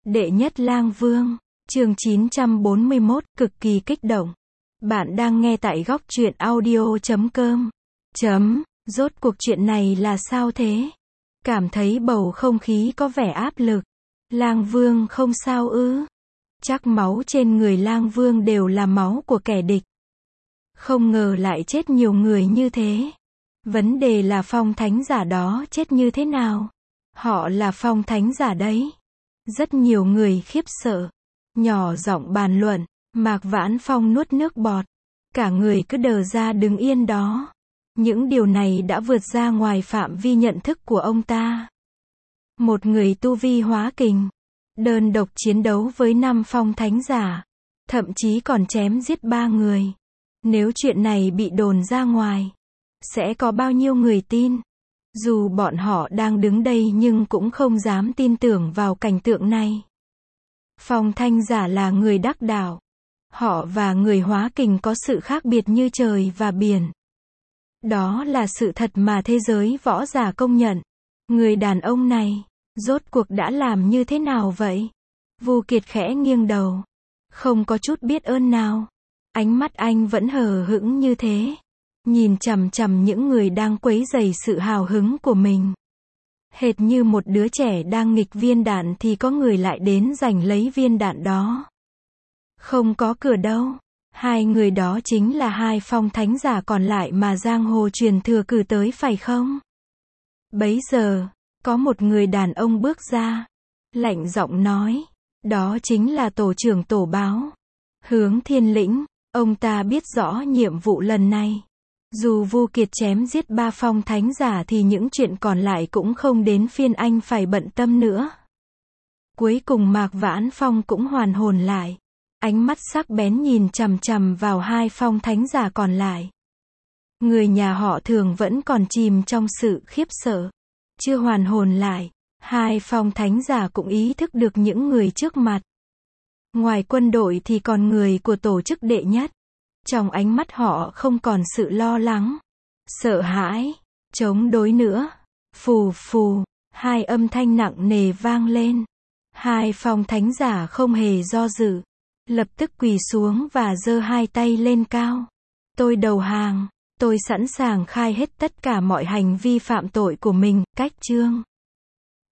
Đệ nhất lang vương, chương 941, cực kỳ kích động. Bạn đang nghe tại góc truyện audio.com. Rốt cuộc chuyện này là sao thế? Cảm thấy bầu không khí có vẻ áp lực. Lang vương không sao ư? Chắc máu trên người lang vương đều là máu của kẻ địch. Không ngờ lại chết nhiều người như thế. Vấn đề là phong thánh giả đó chết như thế nào? Họ là phong thánh giả đấy. Rất nhiều người khiếp sợ. Nhỏ giọng bàn luận. Mạc Vãn Phong nuốt nước bọt. Cả người cứ đờ ra đứng yên đó. Những điều này đã vượt ra ngoài phạm vi nhận thức của ông ta. Một người tu vi hóa kình. Đơn độc chiến đấu với 5 phong thánh giả. Thậm chí còn chém giết 3 người. Nếu chuyện này bị đồn ra ngoài, sẽ có bao nhiêu người tin? Dù bọn họ đang đứng đây nhưng cũng không dám tin tưởng vào cảnh tượng này. Phong thánh giả là người đắc đạo. Họ và người hóa kình có sự khác biệt như trời và biển. Đó là sự thật mà thế giới võ giả công nhận. Người đàn ông này, rốt cuộc đã làm như thế nào vậy? Vu Kiệt khẽ nghiêng đầu. Không có chút biết ơn nào. Ánh mắt anh vẫn hờ hững như thế. Nhìn chằm chằm những người đang quấy rầy sự hào hứng của mình. Hệt như một đứa trẻ đang nghịch viên đạn thì có người lại đến giành lấy viên đạn đó. Không có cửa đâu. 2 người đó chính là 2 phong thánh giả còn lại mà giang hồ truyền thừa cử tới phải không? Bấy giờ, có một người đàn ông bước ra. Lạnh giọng nói. Đó chính là tổ trưởng tổ báo. Hướng Thiên Lĩnh. Ông ta biết rõ nhiệm vụ lần này. Dù Vu Kiệt chém giết 3 phong thánh giả thì những chuyện còn lại cũng không đến phiên anh phải bận tâm nữa. Cuối cùng Mạc Vãn Phong cũng hoàn hồn lại. Ánh mắt sắc bén nhìn chằm chằm vào 2 phong thánh giả còn lại. Người nhà họ Thường vẫn còn chìm trong sự khiếp sợ. Chưa hoàn hồn lại, 2 phong thánh giả cũng ý thức được những người trước mặt. Ngoài quân đội thì còn người của tổ chức đệ nhất. Trong ánh mắt họ không còn sự lo lắng, sợ hãi, chống đối nữa. Phù phù, 2 âm thanh nặng nề vang lên. 2 phong thánh giả không hề do dự. Lập tức quỳ xuống và giơ 2 tay lên cao. Tôi đầu hàng, tôi sẵn sàng khai hết tất cả mọi hành vi phạm tội của mình. Cách chương